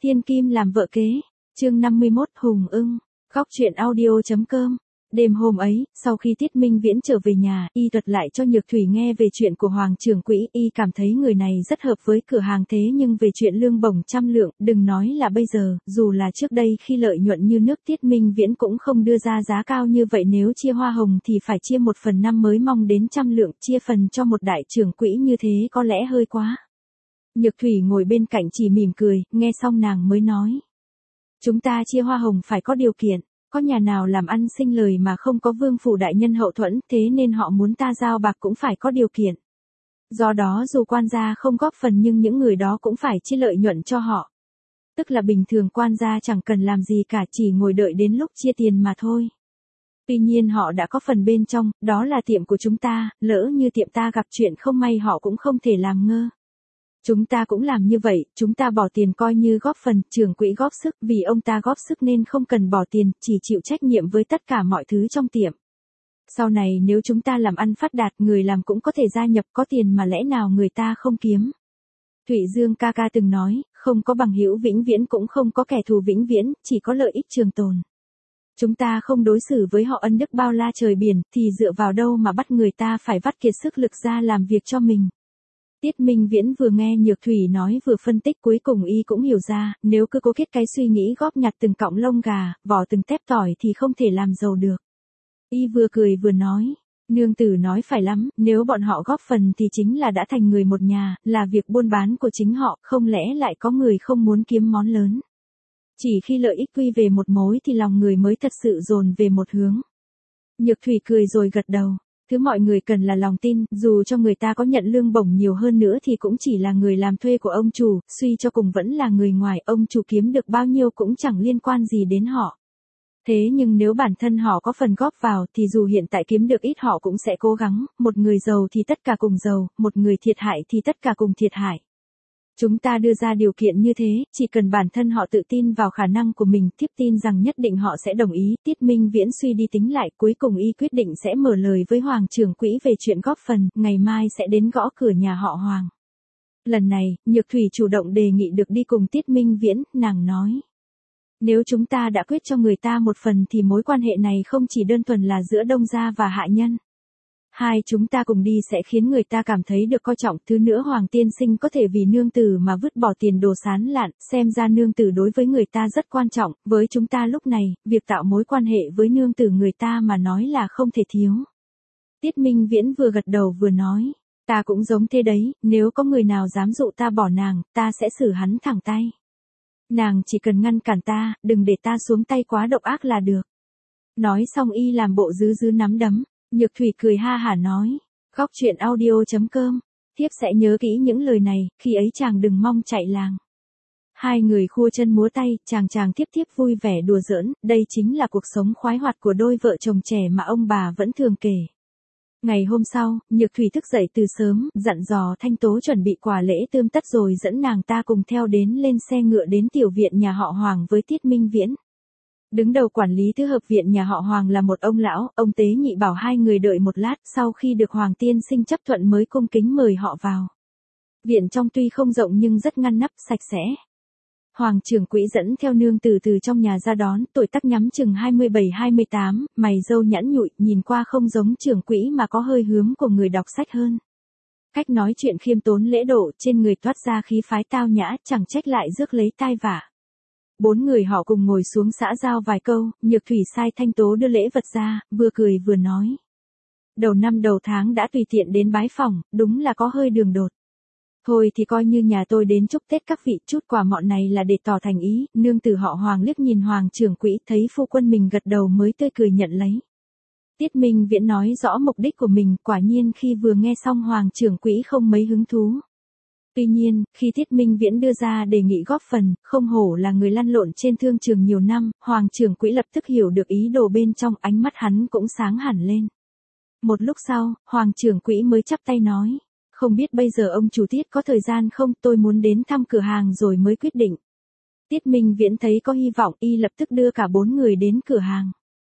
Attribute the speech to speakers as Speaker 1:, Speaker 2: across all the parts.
Speaker 1: Thiên kim làm vợ kế. Chương 51 Hùng ưng. Góc truyện audio.com. Đêm hôm ấy, sau khi Tiết Minh Viễn trở về nhà, y thuật lại cho Nhược Thủy nghe về chuyện của Hoàng trưởng quỹ, y cảm thấy người này rất hợp với cửa hàng, thế nhưng về chuyện lương bổng 100 lượng, đừng nói là bây giờ, dù là trước đây khi lợi nhuận như nước Tiết Minh Viễn cũng không đưa ra giá cao như vậy, nếu chia hoa hồng thì phải chia 1/5 mới mong đến 100 lượng, chia phần cho một đại trưởng quỹ như thế có lẽ hơi quá. Nhược Thủy ngồi bên cạnh chỉ mỉm cười, nghe xong nàng mới nói. Chúng ta chia hoa hồng phải có điều kiện. Có nhà nào làm ăn sinh lời mà không có vương phủ đại nhân hậu thuẫn, thế nên họ muốn ta giao bạc cũng phải có điều kiện. Do đó dù quan gia không góp phần nhưng những người đó cũng phải chia lợi nhuận cho họ. Tức là bình thường quan gia chẳng cần làm gì cả, chỉ ngồi đợi đến lúc chia tiền mà thôi. Tuy nhiên họ đã có phần bên trong, đó là tiệm của chúng ta, lỡ như tiệm ta gặp chuyện không may họ cũng không thể làm ngơ. Chúng ta cũng làm như vậy, chúng ta bỏ tiền coi như góp phần, trưởng quỹ góp sức, vì ông ta góp sức nên không cần bỏ tiền, chỉ chịu trách nhiệm với tất cả mọi thứ trong tiệm. Sau này nếu chúng ta làm ăn phát đạt, người làm cũng có thể gia nhập, có tiền mà lẽ nào người ta không kiếm. Thụy Dương ca ca từng nói, không có bằng hữu vĩnh viễn cũng không có kẻ thù vĩnh viễn, chỉ có lợi ích trường tồn. Chúng ta không đối xử với họ ân đức bao la trời biển, thì dựa vào đâu mà bắt người ta phải vắt kiệt sức lực ra làm việc cho mình. Tiết Minh Viễn vừa nghe Nhược Thủy nói vừa phân tích, cuối cùng y cũng hiểu ra, nếu cứ cố kết cái suy nghĩ góp nhặt từng cọng lông gà, vỏ từng tép tỏi thì không thể làm giàu được. Y vừa cười vừa nói, nương tử nói phải lắm, nếu bọn họ góp phần thì chính là đã thành người một nhà, là việc buôn bán của chính họ, không lẽ lại có người không muốn kiếm món lớn. Chỉ khi lợi ích quy về một mối thì lòng người mới thật sự dồn về một hướng. Nhược Thủy cười rồi gật đầu. Thứ mọi người cần là lòng tin, dù cho người ta có nhận lương bổng nhiều hơn nữa thì cũng chỉ là người làm thuê của ông chủ, suy cho cùng vẫn là người ngoài, ông chủ kiếm được bao nhiêu cũng chẳng liên quan gì đến họ. Thế nhưng nếu bản thân họ có phần góp vào thì dù hiện tại kiếm được ít họ cũng sẽ cố gắng, một người giàu thì tất cả cùng giàu, một người thiệt hại thì tất cả cùng thiệt hại. Chúng ta đưa ra điều kiện như thế, chỉ cần bản thân họ tự tin vào khả năng của mình, thiếp tin rằng nhất định họ sẽ đồng ý. Tiết Minh Viễn suy đi tính lại, cuối cùng y quyết định sẽ mở lời với Hoàng trưởng quỹ về chuyện góp phần, ngày mai sẽ đến gõ cửa nhà họ Hoàng. Lần này, Nhược Thủy chủ động đề nghị được đi cùng Tiết Minh Viễn, nàng nói. Nếu chúng ta đã quyết cho người ta một phần thì mối quan hệ này không chỉ đơn thuần là giữa đông gia và hạ nhân. Hai chúng ta cùng đi sẽ khiến người ta cảm thấy được coi trọng, thứ nữa Hoàng tiên sinh có thể vì nương tử mà vứt bỏ tiền đồ sán lạn, xem ra nương tử đối với người ta rất quan trọng, với chúng ta lúc này, việc tạo mối quan hệ với nương tử người ta mà nói là không thể thiếu. Tiết Minh Viễn vừa gật đầu vừa nói, ta cũng giống thế đấy, nếu có người nào dám dụ ta bỏ nàng, ta sẽ xử hắn thẳng tay. Nàng chỉ cần ngăn cản ta, đừng để ta xuống tay quá độc ác là được. Nói xong y làm bộ dứ nắm đấm. Nhược Thủy cười ha hả nói, góc truyện audio.com, thiếp sẽ nhớ kỹ những lời này, khi ấy chàng đừng mong chạy làng. Hai người khua chân múa tay, chàng thiếp vui vẻ đùa giỡn, đây chính là cuộc sống khoái hoạt của đôi vợ chồng trẻ mà ông bà vẫn thường kể. Ngày hôm sau, Nhược Thủy thức dậy từ sớm, dặn dò Thanh Tố chuẩn bị quà lễ tươm tất rồi dẫn nàng ta cùng theo đến lên xe ngựa đến tiểu viện nhà họ Hoàng với Tiết Minh Viễn. Đứng đầu quản lý thứ hợp viện nhà họ Hoàng là một ông lão, ông Tế Nhị bảo hai người đợi một lát, sau khi được Hoàng tiên sinh chấp thuận mới cung kính mời họ vào. Viện trong tuy không rộng nhưng rất ngăn nắp, sạch sẽ. Hoàng trưởng quỹ dẫn theo nương tử từ trong nhà ra đón, tuổi tác nhắm chừng 27-28, mày râu nhẵn nhụi, nhìn qua không giống trưởng quỹ mà có hơi hướng của người đọc sách hơn. Cách nói chuyện khiêm tốn lễ độ, trên người toát ra khí phái tao nhã, chẳng trách lại rước lấy tai vạ. Bốn người họ cùng ngồi xuống xã giao vài câu, Nhược Thủy sai Thanh Tố đưa lễ vật ra, vừa cười vừa nói. Đầu năm đầu tháng đã tùy tiện đến bái phỏng, đúng là có hơi đường đột. Thôi thì coi như nhà tôi đến chúc Tết các vị, chút quà mọn này là để tỏ thành ý, nương tử họ Hoàng liếc nhìn Hoàng trưởng quỹ, thấy phu quân mình gật đầu mới tươi cười nhận lấy. Tiết Minh Viễn nói rõ mục đích của mình, quả nhiên khi vừa nghe xong Hoàng trưởng quỹ không mấy hứng thú. Tuy nhiên, khi Tiết Minh Viễn đưa ra đề nghị góp phần, không hổ là người lăn lộn trên thương trường nhiều năm, Hoàng trưởng quỹ lập tức hiểu được ý đồ bên trong, ánh mắt hắn cũng sáng hẳn lên. Một lúc sau, Hoàng trưởng quỹ mới chắp tay nói, không biết bây giờ ông chủ Tiết có thời gian không, tôi muốn đến thăm cửa hàng rồi mới quyết định. Tiết Minh Viễn thấy có hy vọng, y lập tức đưa cả bốn người đến cửa hàng.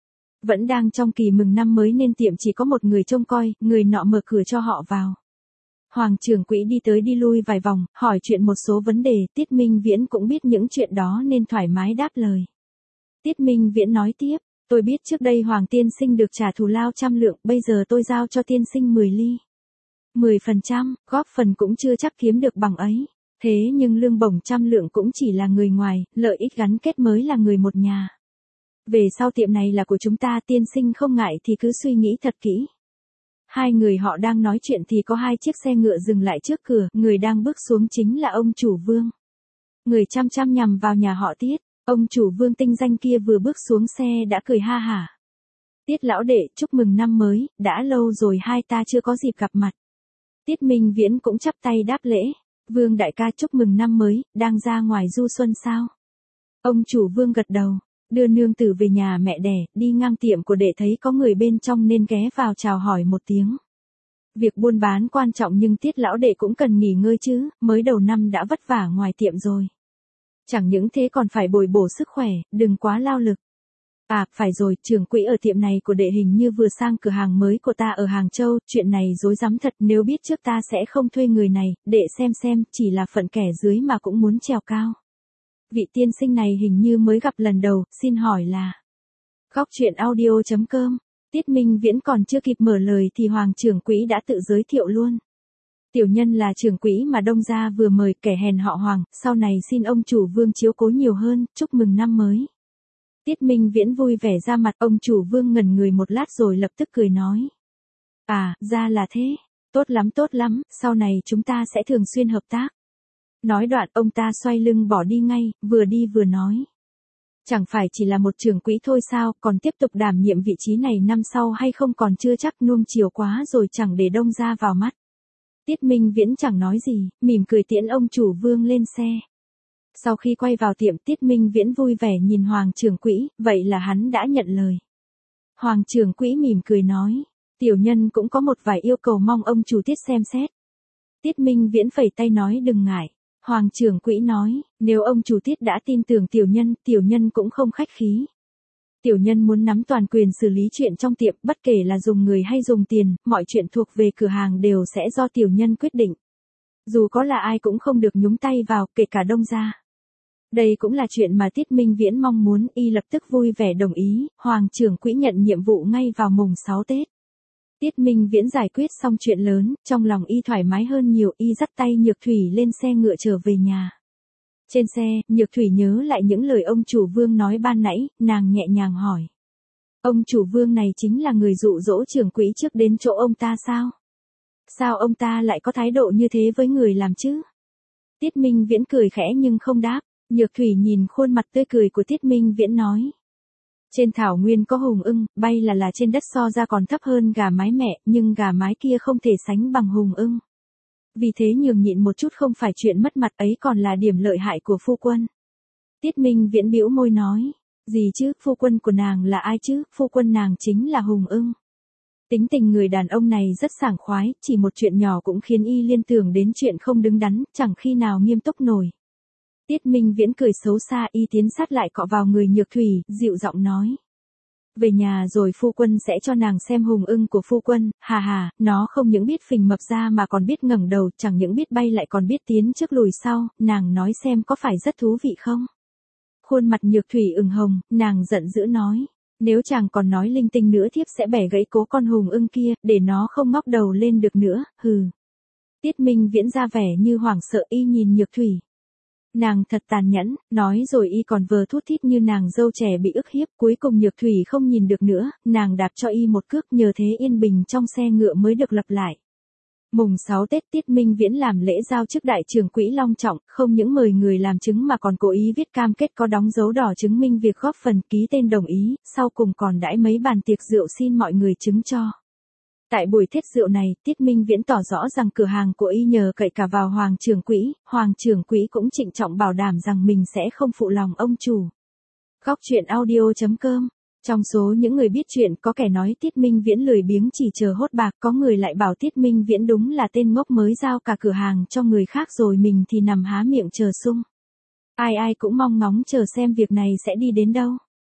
Speaker 1: Vẫn đang trong kỳ mừng năm mới nên tiệm chỉ có một người trông coi, người nọ mở cửa cho họ vào. Hoàng trưởng quỹ đi tới đi lui vài vòng, hỏi chuyện một số vấn đề, Tiết Minh Viễn cũng biết những chuyện đó nên thoải mái đáp lời. Tiết Minh Viễn nói tiếp, tôi biết trước đây Hoàng tiên sinh được trả thù lao 100 lượng, bây giờ tôi giao cho tiên sinh 10 ly. 10%, góp phần cũng chưa chắc kiếm được bằng ấy. Thế nhưng lương bổng 100 lượng cũng chỉ là người ngoài, lợi ích gắn kết mới là người một nhà. Về sau tiệm này là của chúng ta, tiên sinh không ngại thì cứ suy nghĩ thật kỹ. Hai người họ đang nói chuyện thì có 2 chiếc xe ngựa dừng lại trước cửa, người đang bước xuống chính là ông chủ Vương. Người chăm chăm nhằm vào nhà họ Tiết, ông chủ Vương tinh danh kia vừa bước xuống xe đã cười ha hả. Tiết lão đệ, chúc mừng năm mới, đã lâu rồi hai ta chưa có dịp gặp mặt. Tiết Minh Viễn cũng chắp tay đáp lễ. Vương đại ca chúc mừng năm mới, đang ra ngoài du xuân sao? Ông chủ Vương gật đầu, đưa nương tử về nhà mẹ đẻ, đi ngang tiệm của đệ thấy có người bên trong nên ghé vào chào hỏi một tiếng. Việc buôn bán quan trọng nhưng Tiết lão đệ cũng cần nghỉ ngơi chứ, mới đầu năm đã vất vả ngoài tiệm rồi. Chẳng những thế còn phải bồi bổ sức khỏe, đừng quá lao lực. À, phải rồi, trưởng quỹ ở tiệm này của đệ hình như vừa sang cửa hàng mới của ta ở Hàng Châu, chuyện này rối rắm thật, nếu biết trước ta sẽ không thuê người này, đệ xem, chỉ là phận kẻ dưới mà cũng muốn trèo cao. Vị tiên sinh này hình như mới gặp lần đầu, xin hỏi là... Góc truyện audio.com. Tiết Minh Viễn còn chưa kịp mở lời thì Hoàng trưởng quỹ đã tự giới thiệu luôn. Tiểu nhân là trưởng quỹ mà Đông gia vừa mời, kẻ hèn họ Hoàng, sau này xin ông chủ Vương chiếu cố nhiều hơn, chúc mừng năm mới. Tiết Minh Viễn vui vẻ ra mặt, ông chủ Vương ngẩn người một lát rồi lập tức cười nói. À, ra là thế, tốt lắm, sau này chúng ta sẽ thường xuyên hợp tác. Nói đoạn ông ta xoay lưng bỏ đi ngay, vừa đi vừa nói. Chẳng phải chỉ là một trưởng quỹ thôi sao, còn tiếp tục đảm nhiệm vị trí này năm sau hay không còn chưa chắc, nuông chiều quá rồi chẳng để Đông gia vào mắt. Tiết Minh Viễn chẳng nói gì, mỉm cười tiễn ông chủ Vương lên xe. Sau khi quay vào tiệm, Tiết Minh Viễn vui vẻ nhìn Hoàng trưởng quỹ, vậy là hắn đã nhận lời. Hoàng trưởng quỹ mỉm cười nói, tiểu nhân cũng có một vài yêu cầu mong ông chủ Tiết xem xét. Tiết Minh Viễn phẩy tay nói đừng ngại. Hoàng trưởng quỹ nói, nếu ông chủ Tiết đã tin tưởng tiểu nhân cũng không khách khí. Tiểu nhân muốn nắm toàn quyền xử lý chuyện trong tiệm, bất kể là dùng người hay dùng tiền, mọi chuyện thuộc về cửa hàng đều sẽ do tiểu nhân quyết định. Dù có là ai cũng không được nhúng tay vào, kể cả Đông gia. Đây cũng là chuyện mà Tiết Minh Viễn mong muốn, y lập tức vui vẻ đồng ý, Hoàng trưởng quỹ nhận nhiệm vụ ngay vào mùng 6 Tết. Tiết Minh Viễn giải quyết xong chuyện lớn, trong lòng y thoải mái hơn nhiều, y dắt tay Nhược Thủy lên xe ngựa trở về nhà. Trên xe, Nhược Thủy nhớ lại những lời ông chủ Vương nói ban nãy, nàng nhẹ nhàng hỏi. Ông chủ Vương này chính là người dụ dỗ trưởng quỹ trước đến chỗ ông ta sao? Sao ông ta lại có thái độ như thế với người làm chứ? Tiết Minh Viễn cười khẽ nhưng không đáp. Nhược Thủy nhìn khuôn mặt tươi cười của Tiết Minh Viễn nói. Trên thảo nguyên có hùng ưng, bay là trên đất so ra còn thấp hơn gà mái mẹ, nhưng gà mái kia không thể sánh bằng hùng ưng. Vì thế nhường nhịn một chút không phải chuyện mất mặt, ấy còn là điểm lợi hại của phu quân. Tiết Minh Viễn bĩu môi nói, gì chứ, phu quân của nàng là ai chứ, phu quân nàng chính là hùng ưng. Tính tình người đàn ông này rất sảng khoái, chỉ một chuyện nhỏ cũng khiến y liên tưởng đến chuyện không đứng đắn, chẳng khi nào nghiêm túc nổi. Tiết Minh Viễn cười xấu xa, y tiến sát lại cọ vào người Nhược Thủy, dịu giọng nói. Về nhà rồi phu quân sẽ cho nàng xem hùng ưng của phu quân, hà, nó không những biết phình mập ra mà còn biết ngẩng đầu, chẳng những biết bay lại còn biết tiến trước lùi sau, nàng nói xem có phải rất thú vị không? Khuôn mặt Nhược Thủy ửng hồng, nàng giận dữ nói. Nếu chàng còn nói linh tinh nữa thiếp sẽ bẻ gãy cố con hùng ưng kia, để nó không ngóc đầu lên được nữa, hừ. Tiết Minh Viễn ra vẻ như hoảng sợ, y nhìn Nhược Thủy. Nàng thật tàn nhẫn, nói rồi y còn vờ thút thít như nàng dâu trẻ bị ức hiếp, cuối cùng Nhược Thủy không nhìn được nữa, nàng đạp cho y một cước, nhờ thế yên bình trong xe ngựa mới được lập lại. Mùng 6 Tết, Tiết Minh Viễn làm lễ giao chức đại trưởng quỹ long trọng, không những mời người làm chứng mà còn cố ý viết cam kết có đóng dấu đỏ chứng minh việc góp phần, ký tên đồng ý, sau cùng còn đãi mấy bàn tiệc rượu xin mọi người chứng cho. Tại buổi thiết rượu này, Tiết Minh Viễn tỏ rõ rằng cửa hàng của y nhờ cậy cả vào Hoàng trưởng quỹ cũng trịnh trọng bảo đảm rằng mình sẽ không phụ lòng ông chủ. Góc truyện audio.com. Trong số những người biết chuyện có kẻ nói Tiết Minh Viễn lười biếng chỉ chờ hốt bạc, có người lại bảo Tiết Minh Viễn đúng là tên ngốc mới giao cả cửa hàng cho người khác rồi mình thì nằm há miệng chờ sung. Ai cũng mong ngóng chờ xem việc này sẽ đi đến đâu.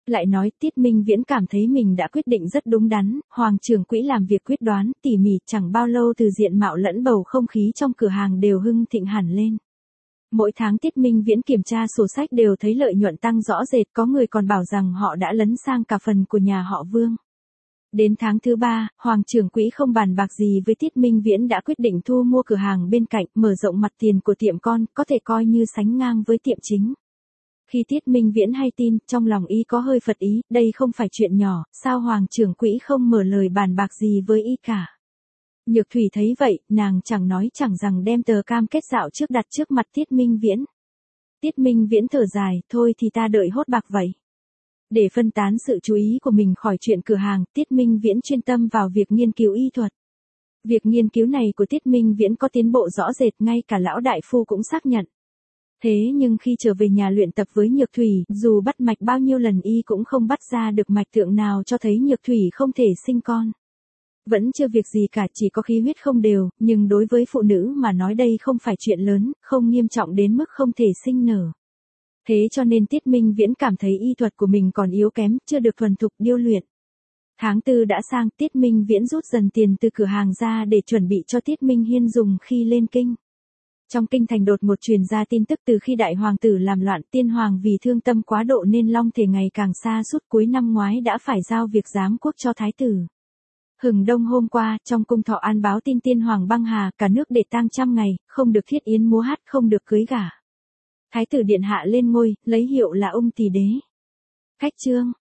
Speaker 1: Lại nói Tiết Minh Viễn cảm thấy mình đã quyết định rất đúng đắn, Hoàng trưởng quỹ làm việc quyết đoán, tỉ mỉ, chẳng bao lâu từ diện mạo lẫn bầu không khí trong cửa hàng đều hưng thịnh hẳn lên. Mỗi tháng Tiết Minh Viễn kiểm tra sổ sách đều thấy lợi nhuận tăng rõ rệt, có người còn bảo rằng họ đã lấn sang cả phần của nhà họ Vương. Đến tháng thứ 3, Hoàng trưởng quỹ không bàn bạc gì với Tiết Minh Viễn đã quyết định thu mua cửa hàng bên cạnh, mở rộng mặt tiền của tiệm con, có thể coi như sánh ngang với tiệm chính. Khi Tiết Minh Viễn hay tin, trong lòng y có hơi phật ý, đây không phải chuyện nhỏ, sao Hoàng trưởng quỹ không mở lời bàn bạc gì với y cả. Nhược Thủy thấy vậy, nàng chẳng nói chẳng rằng đem tờ cam kết dạo trước đặt trước mặt Tiết Minh Viễn. Tiết Minh Viễn thở dài, thôi thì ta đợi hốt bạc vậy. Để phân tán sự chú ý của mình khỏi chuyện cửa hàng, Tiết Minh Viễn chuyên tâm vào việc nghiên cứu y thuật. Việc nghiên cứu này của Tiết Minh Viễn có tiến bộ rõ rệt, ngay cả lão đại phu cũng xác nhận. Thế nhưng khi trở về nhà luyện tập với Nhược Thủy, dù bắt mạch bao nhiêu lần y cũng không bắt ra được mạch tượng nào cho thấy Nhược Thủy không thể sinh con. Vẫn chưa việc gì cả, chỉ có khí huyết không đều, nhưng đối với phụ nữ mà nói đây không phải chuyện lớn, không nghiêm trọng đến mức không thể sinh nở. Thế cho nên Tiết Minh Viễn cảm thấy y thuật của mình còn yếu kém, chưa được thuần thục điêu luyện. Tháng 4 đã sang, Tiết Minh Viễn rút dần tiền từ cửa hàng ra để chuẩn bị cho Tiết Minh Hiên dùng khi lên kinh. Trong kinh thành đột một truyền ra tin tức từ khi đại hoàng tử làm loạn, tiên hoàng vì thương tâm quá độ nên long thể ngày càng xa suốt, cuối năm ngoái đã phải giao việc giám quốc cho thái tử. Hừng đông hôm qua, trong cung Thọ An báo tin tiên hoàng băng hà, cả nước để tang 100 ngày, không được thiết yến múa hát, không được cưới gả. Thái tử điện hạ lên ngôi, lấy hiệu là Ung Tỳ đế. Khách chương.